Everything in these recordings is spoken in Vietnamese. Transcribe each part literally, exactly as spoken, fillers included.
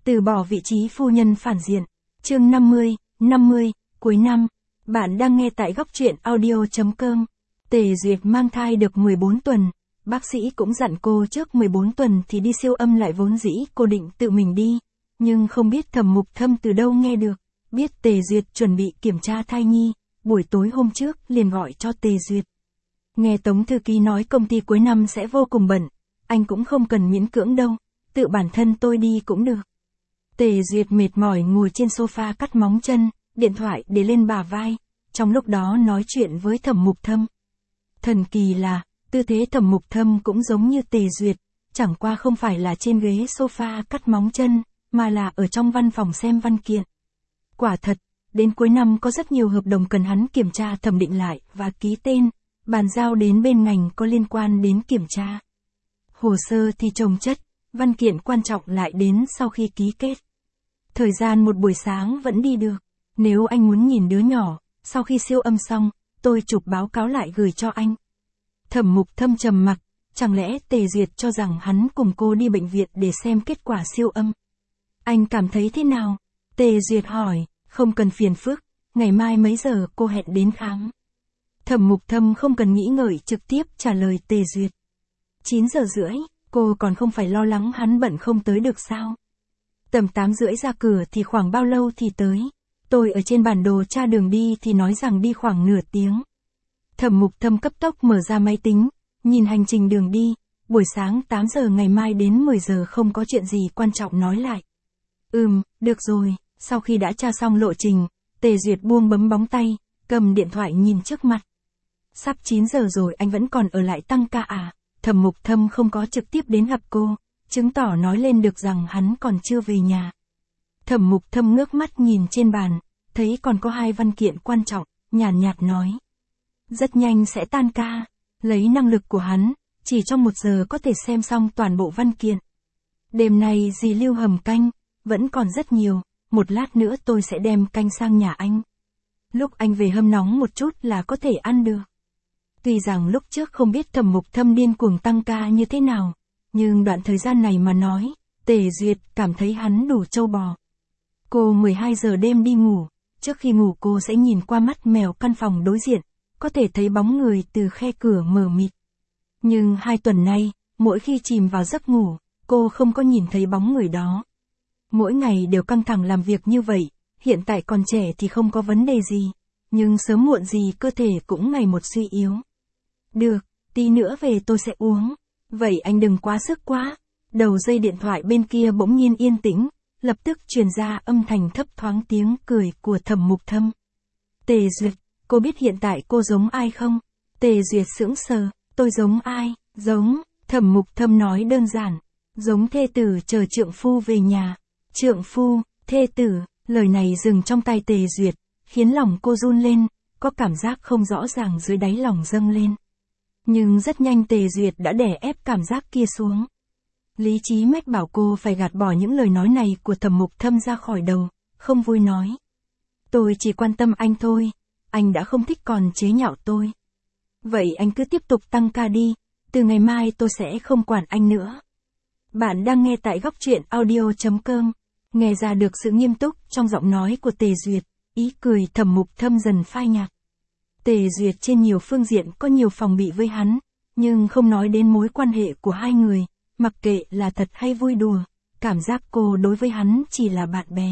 Từ bỏ vị trí phu nhân phản diện. Chương năm mươi, năm mươi, cuối năm. Bạn đang nghe tại góc truyện audio chấm com. Tề Duyệt mang thai được mười bốn tuần. Bác sĩ cũng dặn cô trước mười bốn tuần thì đi siêu âm lại, vốn dĩ cô định tự mình đi. Nhưng không biết Thẩm Mục Thâm từ đâu nghe được. Biết Tề Duyệt chuẩn bị kiểm tra thai nhi. Buổi tối hôm trước liền gọi cho Tề Duyệt. Nghe Tống thư ký nói công ty cuối năm sẽ vô cùng bận. Anh cũng không cần miễn cưỡng đâu. Tự bản thân tôi đi cũng được. Tề Duyệt mệt mỏi ngồi trên sofa cắt móng chân, điện thoại để lên bả vai, trong lúc đó nói chuyện với Thẩm Mục Thâm. Thần kỳ là, tư thế Thẩm Mục Thâm cũng giống như Tề Duyệt, chẳng qua không phải là trên ghế sofa cắt móng chân, mà là ở trong văn phòng xem văn kiện. Quả thật, đến cuối năm có rất nhiều hợp đồng cần hắn kiểm tra thẩm định lại và ký tên, bàn giao đến bên ngành có liên quan đến kiểm tra. Hồ sơ thì chồng chất, văn kiện quan trọng lại đến sau khi ký kết. Thời gian một buổi sáng vẫn đi được. Nếu anh muốn nhìn đứa nhỏ, sau khi siêu âm xong, tôi chụp báo cáo lại gửi cho anh. Thẩm Mục Thâm trầm mặc, chẳng lẽ Tề Duyệt cho rằng hắn cùng cô đi bệnh viện để xem kết quả siêu âm? Anh cảm thấy thế nào? Tề Duyệt hỏi, không cần phiền phức, ngày mai mấy giờ cô hẹn đến khám? Thẩm Mục Thâm không cần nghĩ ngợi trực tiếp trả lời Tề Duyệt. chín giờ rưỡi, cô còn không phải lo lắng hắn bận không tới được sao? Tầm tám rưỡi ra cửa thì khoảng bao lâu thì tới? Tôi ở trên bản đồ tra đường đi thì nói rằng đi khoảng nửa tiếng. Thẩm Mục Thâm cấp tốc mở ra máy tính, nhìn hành trình đường đi, buổi sáng tám giờ ngày mai đến mười giờ không có chuyện gì quan trọng nói lại. Ừm, được rồi, sau khi đã tra xong lộ trình, Tề Duyệt buông bấm bóng tay, cầm điện thoại nhìn trước mặt. Sắp chín giờ rồi anh vẫn còn ở lại tăng ca à? Thẩm Mục Thâm không có trực tiếp đến gặp cô, chứng tỏ nói lên được rằng hắn còn chưa về nhà. Thẩm Mục Thâm ngước mắt nhìn trên bàn, thấy còn có hai văn kiện quan trọng, nhàn nhạt, nhạt nói. Rất nhanh sẽ tan ca, lấy năng lực của hắn, chỉ trong một giờ có thể xem xong toàn bộ văn kiện. Đêm nay dì lưu hầm canh, vẫn còn rất nhiều, một lát nữa tôi sẽ đem canh sang nhà anh. Lúc anh về hâm nóng một chút là có thể ăn được. Tuy rằng lúc trước không biết Thẩm Mục Thâm điên cuồng tăng ca như thế nào, nhưng đoạn thời gian này mà nói, Tề Duyệt cảm thấy hắn đủ trâu bò. Cô mười hai giờ đêm đi ngủ, trước khi ngủ cô sẽ nhìn qua mắt mèo căn phòng đối diện, có thể thấy bóng người từ khe cửa mờ mịt. Nhưng hai tuần nay, mỗi khi chìm vào giấc ngủ, cô không có nhìn thấy bóng người đó. Mỗi ngày đều căng thẳng làm việc như vậy, hiện tại còn trẻ thì không có vấn đề gì, nhưng sớm muộn gì cơ thể cũng ngày một suy yếu. Được, tí nữa về tôi sẽ uống. Vậy anh đừng quá sức quá. Đầu dây điện thoại bên kia bỗng nhiên yên tĩnh, lập tức truyền ra âm thanh thấp thoáng tiếng cười của Thẩm Mục Thâm. Tề Duyệt, cô biết hiện tại cô giống ai không? Tề Duyệt sững sờ, tôi giống ai? Giống, Thẩm Mục Thâm nói đơn giản, giống thê tử chờ trượng phu về nhà. Trượng phu, thê tử, lời này dừng trong tai Tề Duyệt, khiến lòng cô run lên, có cảm giác không rõ ràng dưới đáy lòng dâng lên. Nhưng rất nhanh Tề Duyệt đã đè ép cảm giác kia xuống. Lý trí mách bảo cô phải gạt bỏ những lời nói này của Thẩm Mục Thâm ra khỏi đầu, không vui nói. Tôi chỉ quan tâm anh thôi, anh đã không thích còn chế nhạo tôi. Vậy anh cứ tiếp tục tăng ca đi, từ ngày mai tôi sẽ không quản anh nữa. Bạn đang nghe tại góc truyện audio chấm com, nghe ra được sự nghiêm túc trong giọng nói của Tề Duyệt, ý cười Thẩm Mục Thâm dần phai nhạt. Tề Duyệt trên nhiều phương diện có nhiều phòng bị với hắn, nhưng không nói đến mối quan hệ của hai người, mặc kệ là thật hay vui đùa, cảm giác cô đối với hắn chỉ là bạn bè.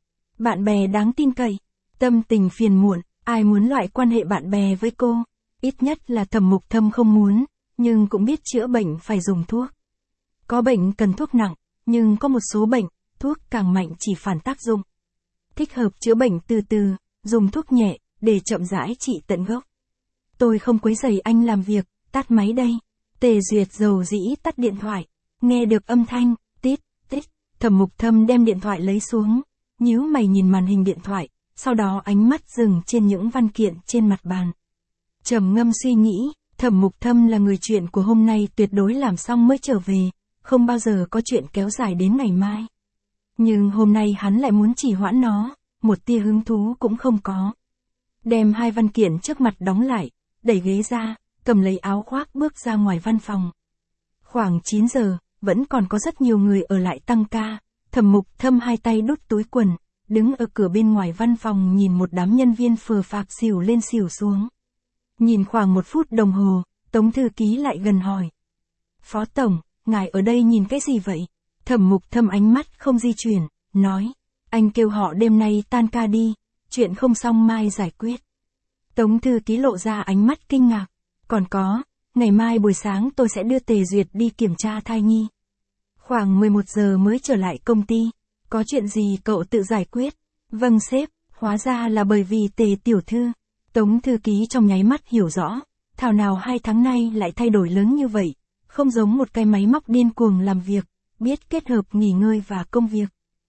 Bạn bè đáng tin cậy, tâm tình phiền muộn, ai muốn loại quan hệ bạn bè với cô, ít nhất là Thẩm Mục Thâm không muốn, nhưng cũng biết chữa bệnh phải dùng thuốc. Có bệnh cần thuốc nặng, nhưng có một số bệnh, thuốc càng mạnh chỉ phản tác dụng. Thích hợp chữa bệnh từ từ, dùng thuốc nhẹ, để chậm rãi trị tận gốc. Tôi không quấy rầy anh làm việc, tắt máy đây. Tề Duyệt dầu dĩ tắt điện thoại, nghe được âm thanh, tít, tít, Thẩm Mục Thâm đem điện thoại lấy xuống, nhíu mày nhìn màn hình điện thoại, sau đó ánh mắt dừng trên những văn kiện trên mặt bàn. Trầm ngâm suy nghĩ, Thẩm Mục Thâm là người chuyện của hôm nay tuyệt đối làm xong mới trở về, không bao giờ có chuyện kéo dài đến ngày mai. Nhưng hôm nay hắn lại muốn trì hoãn nó, một tia hứng thú cũng không có. Đem hai văn kiện trước mặt đóng lại, đẩy ghế ra, cầm lấy áo khoác bước ra ngoài văn phòng. Khoảng chín giờ, vẫn còn có rất nhiều người ở lại tăng ca, Thẩm Mục Thâm hai tay đút túi quần, đứng ở cửa bên ngoài văn phòng nhìn một đám nhân viên phờ phạc xỉu lên xỉu xuống. Nhìn khoảng một phút đồng hồ, Tống thư ký lại gần hỏi. Phó Tổng, ngài ở đây nhìn cái gì vậy? Thẩm Mục Thâm ánh mắt không di chuyển, nói. Anh kêu họ đêm nay tan ca đi, chuyện không xong mai giải quyết. Tống thư ký lộ ra ánh mắt kinh ngạc. Còn có, ngày mai buổi sáng tôi sẽ đưa Tề Duyệt đi kiểm tra thai nhi. Khoảng mười một giờ mới trở lại công ty, có chuyện gì cậu tự giải quyết. Vâng sếp, hóa ra là bởi vì Tề tiểu thư. Tống thư ký trong nháy mắt hiểu rõ, thảo nào hai tháng nay lại thay đổi lớn như vậy, không giống một cái máy móc điên cuồng làm việc, biết kết hợp nghỉ ngơi và công việc.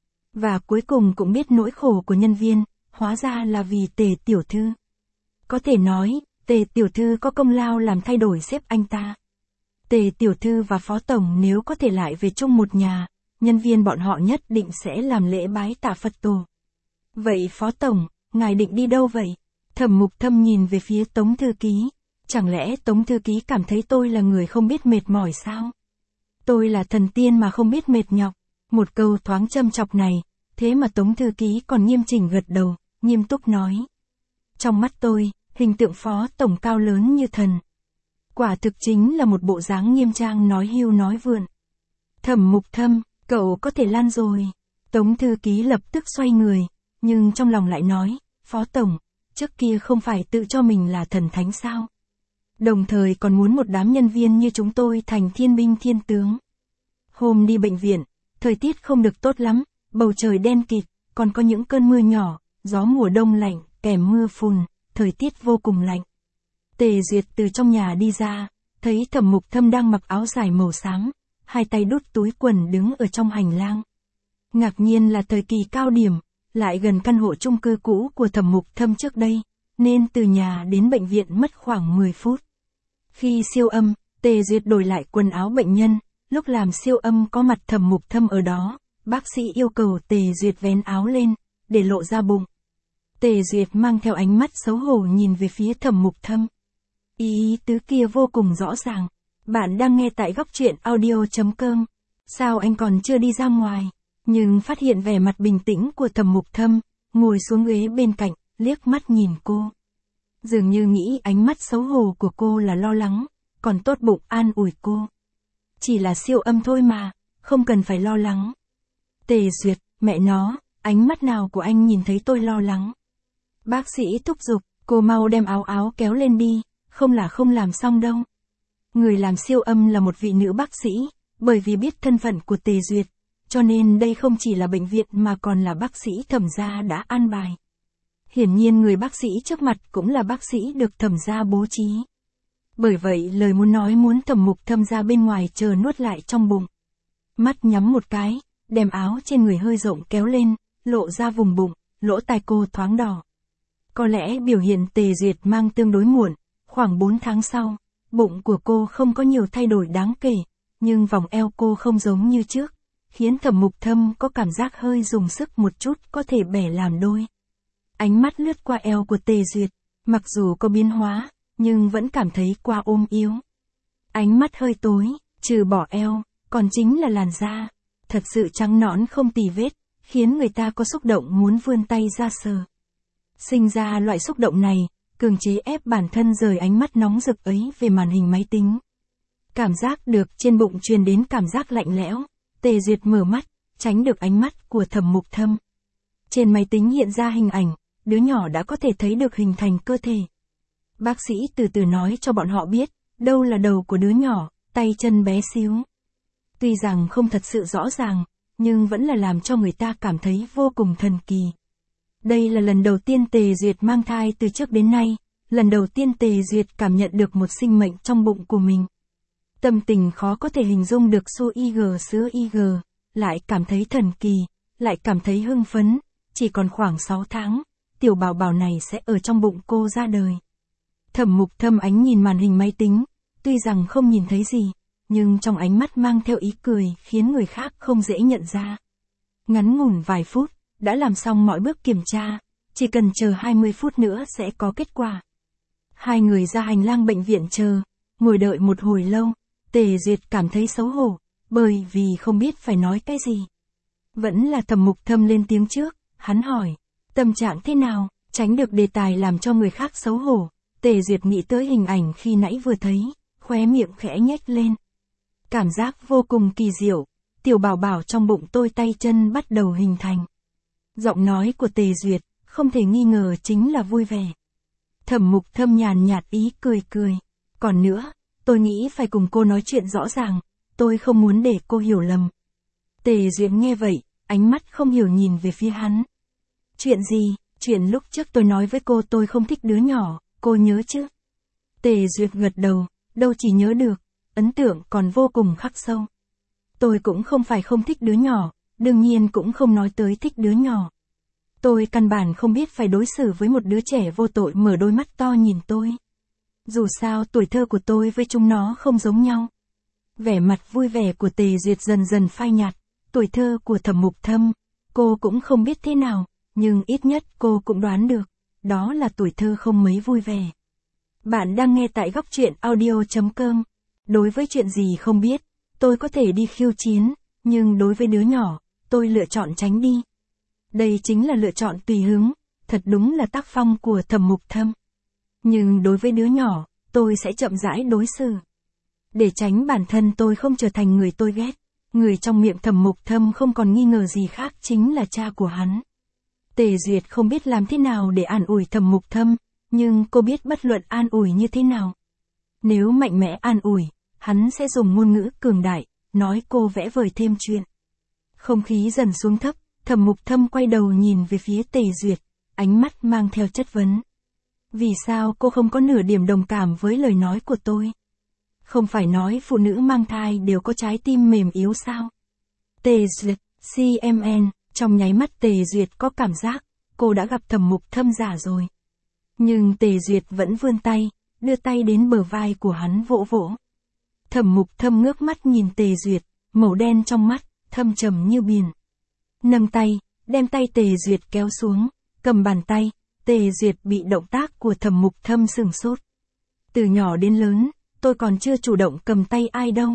Và cuối cùng cũng biết nỗi khổ của nhân viên, hóa ra là vì Tề tiểu thư. Có thể nói, Tề tiểu thư có công lao làm thay đổi sếp anh ta. Tề tiểu thư và Phó Tổng nếu có thể lại về chung một nhà, nhân viên bọn họ nhất định sẽ làm lễ bái tạ Phật tổ. Vậy Phó Tổng, ngài định đi đâu vậy? Thẩm Mục Thâm nhìn về phía Tống thư ký. Chẳng lẽ Tống thư ký cảm thấy tôi là người không biết mệt mỏi sao? Tôi là thần tiên mà không biết mệt nhọc. Một câu thoáng châm chọc này, thế mà Tống thư ký còn nghiêm chỉnh gật đầu, nghiêm túc nói. Trong mắt tôi, hình tượng Phó Tổng cao lớn như thần. Quả thực chính là một bộ dáng nghiêm trang nói hưu nói vượn. Thẩm Mục Thâm, cậu có thể lan rồi. Tống thư ký lập tức xoay người, nhưng trong lòng lại nói, Phó Tổng, trước kia không phải tự cho mình là thần thánh sao? Đồng thời còn muốn một đám nhân viên như chúng tôi thành thiên binh thiên tướng. Hôm đi bệnh viện, thời tiết không được tốt lắm, bầu trời đen kịt, còn có những cơn mưa nhỏ, gió mùa đông lạnh, kèm mưa phùn, thời tiết vô cùng lạnh. Tề Duyệt từ trong nhà đi ra, thấy Thẩm Mục Thâm đang mặc áo dài màu xám, hai tay đút túi quần đứng ở trong hành lang. Ngạc nhiên là thời kỳ cao điểm, lại gần căn hộ chung cư cũ của Thẩm Mục Thâm trước đây, nên từ nhà đến bệnh viện mất khoảng mười phút. Khi siêu âm, Tề Duyệt đổi lại quần áo bệnh nhân, lúc làm siêu âm có mặt Thẩm Mục Thâm ở đó, bác sĩ yêu cầu Tề Duyệt vén áo lên, để lộ ra bụng. Tề Duyệt mang theo ánh mắt xấu hổ nhìn về phía Thẩm Mục Thâm. Ý tứ kia vô cùng rõ ràng. Bạn đang nghe tại góc truyện audio chấm com. Sao anh còn chưa đi ra ngoài? Nhưng phát hiện vẻ mặt bình tĩnh của Thẩm Mục Thâm, ngồi xuống ghế bên cạnh, liếc mắt nhìn cô. Dường như nghĩ ánh mắt xấu hổ của cô là lo lắng, còn tốt bụng an ủi cô. Chỉ là siêu âm thôi mà, không cần phải lo lắng. Tề Duyệt, mẹ nó, ánh mắt nào của anh nhìn thấy tôi lo lắng? Bác sĩ thúc giục, cô mau đem áo áo kéo lên đi, không là không làm xong đâu. Người làm siêu âm là một vị nữ bác sĩ, bởi vì biết thân phận của Tề Duyệt, cho nên đây không chỉ là bệnh viện mà còn là bác sĩ Thẩm gia đã an bài. Hiển nhiên người bác sĩ trước mặt cũng là bác sĩ được Thẩm gia bố trí. Bởi vậy lời muốn nói muốn Thẩm Mục Thâm ra bên ngoài chờ nuốt lại trong bụng. Mắt nhắm một cái, đem áo trên người hơi rộng kéo lên, lộ ra vùng bụng, lỗ tai cô thoáng đỏ. Có lẽ biểu hiện Tề Duyệt mang tương đối muộn, khoảng bốn tháng sau, bụng của cô không có nhiều thay đổi đáng kể, nhưng vòng eo cô không giống như trước, khiến Thẩm Mục Thâm có cảm giác hơi dùng sức một chút có thể bẻ làm đôi. Ánh mắt lướt qua eo của Tề Duyệt, mặc dù có biến hóa, nhưng vẫn cảm thấy qua ôm yếu. Ánh mắt hơi tối, trừ bỏ eo, còn chính là làn da, thật sự trắng nõn không tì vết, khiến người ta có xúc động muốn vươn tay ra sờ. Sinh ra loại xúc động này, cường chế ép bản thân rời ánh mắt nóng rực ấy về màn hình máy tính. Cảm giác được trên bụng truyền đến cảm giác lạnh lẽo, Tề Duyệt mở mắt, tránh được ánh mắt của Thẩm Mục Thâm. Trên máy tính hiện ra hình ảnh, đứa nhỏ đã có thể thấy được hình thành cơ thể. Bác sĩ từ từ nói cho bọn họ biết, đâu là đầu của đứa nhỏ, tay chân bé xíu. Tuy rằng không thật sự rõ ràng, nhưng vẫn là làm cho người ta cảm thấy vô cùng thần kỳ. Đây là lần đầu tiên Tề Duyệt mang thai từ trước đến nay, lần đầu tiên Tề Duyệt cảm nhận được một sinh mệnh trong bụng của mình. Tâm tình khó có thể hình dung được su i giê sữa i giê, lại cảm thấy thần kỳ, lại cảm thấy hưng phấn, chỉ còn khoảng sáu tháng, tiểu bảo bảo này sẽ ở trong bụng cô ra đời. Thẩm Mục Thâm ánh nhìn màn hình máy tính, tuy rằng không nhìn thấy gì, nhưng trong ánh mắt mang theo ý cười khiến người khác không dễ nhận ra. Ngắn ngủn vài phút, đã làm xong mọi bước kiểm tra, chỉ cần chờ hai mươi phút nữa sẽ có kết quả. Hai người ra hành lang bệnh viện chờ, ngồi đợi một hồi lâu, Tề Duyệt cảm thấy xấu hổ, bởi vì không biết phải nói cái gì. Vẫn là Thẩm Mục Thâm lên tiếng trước, hắn hỏi, tâm trạng thế nào, tránh được đề tài làm cho người khác xấu hổ. Tề Duyệt nghĩ tới hình ảnh khi nãy vừa thấy, khóe miệng khẽ nhếch lên. Cảm giác vô cùng kỳ diệu, tiểu bảo bảo trong bụng tôi tay chân bắt đầu hình thành. Giọng nói của Tề Duyệt, không thể nghi ngờ chính là vui vẻ. Thẩm Mục Thâm nhàn nhạt ý cười cười. Còn nữa, tôi nghĩ phải cùng cô nói chuyện rõ ràng, tôi không muốn để cô hiểu lầm. Tề Duyệt nghe vậy, ánh mắt không hiểu nhìn về phía hắn. Chuyện gì, chuyện lúc trước tôi nói với cô tôi không thích đứa nhỏ, cô nhớ chứ? Tề Duyệt gật đầu, đâu chỉ nhớ được, ấn tượng còn vô cùng khắc sâu. Tôi cũng không phải không thích đứa nhỏ, đương nhiên cũng không nói tới thích đứa nhỏ. Tôi căn bản không biết phải đối xử với một đứa trẻ vô tội mở đôi mắt to nhìn tôi. Dù sao tuổi thơ của tôi với chúng nó không giống nhau. Vẻ mặt vui vẻ của Tề Duyệt dần dần phai nhạt, tuổi thơ của Thẩm Mục Thâm, cô cũng không biết thế nào, nhưng ít nhất cô cũng đoán được, đó là tuổi thơ không mấy vui vẻ. Bạn đang nghe tại góc truyện audio chấm com. Đối với chuyện gì không biết, tôi có thể đi khiêu chiến, nhưng đối với đứa nhỏ, tôi lựa chọn tránh đi. Đây chính là lựa chọn tùy hứng, thật đúng là tác phong của Thẩm Mục Thâm. Nhưng đối với đứa nhỏ, tôi sẽ chậm rãi đối xử. Để tránh bản thân tôi không trở thành người tôi ghét, người trong miệng Thẩm Mục Thâm không còn nghi ngờ gì khác chính là cha của hắn. Tề Duyệt không biết làm thế nào để an ủi Thẩm Mục Thâm, nhưng cô biết bất luận an ủi như thế nào. Nếu mạnh mẽ an ủi, hắn sẽ dùng ngôn ngữ cường đại, nói cô vẽ vời thêm chuyện. Không khí dần xuống thấp, Thẩm Mục Thâm quay đầu nhìn về phía Tề Duyệt, ánh mắt mang theo chất vấn. Vì sao cô không có nửa điểm đồng cảm với lời nói của tôi? Không phải nói phụ nữ mang thai đều có trái tim mềm yếu sao? Tề Duyệt, xê em en, trong nháy mắt Tề Duyệt có cảm giác, cô đã gặp Thẩm Mục Thâm giả rồi. Nhưng Tề Duyệt vẫn vươn tay, đưa tay đến bờ vai của hắn vỗ vỗ. Thẩm Mục Thâm ngước mắt nhìn Tề Duyệt, màu đen trong mắt, thâm trầm như biển. Nâng tay, đem tay Tề Duyệt kéo xuống, cầm bàn tay, Tề Duyệt bị động tác của Thẩm Mục Thâm sửng sốt. Từ nhỏ đến lớn, tôi còn chưa chủ động cầm tay ai đâu.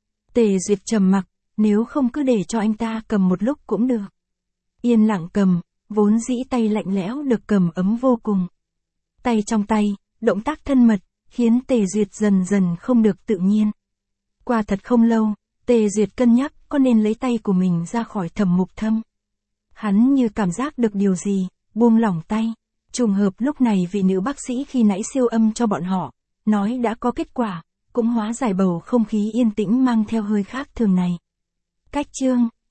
Tề Duyệt trầm mặc, nếu không cứ để cho anh ta cầm một lúc cũng được. Yên lặng cầm, vốn dĩ tay lạnh lẽo được cầm ấm vô cùng. Tay trong tay, động tác thân mật, khiến Tề Duyệt dần dần không được tự nhiên. Qua thật không lâu, Tề Duyệt cân nhắc có nên lấy tay của mình ra khỏi Thẩm Mục Thâm. Hắn như cảm giác được điều gì, buông lỏng tay. Trùng hợp lúc này vị nữ bác sĩ khi nãy siêu âm cho bọn họ, nói đã có kết quả, cũng hóa giải bầu không khí yên tĩnh mang theo hơi khác thường này. Cách chương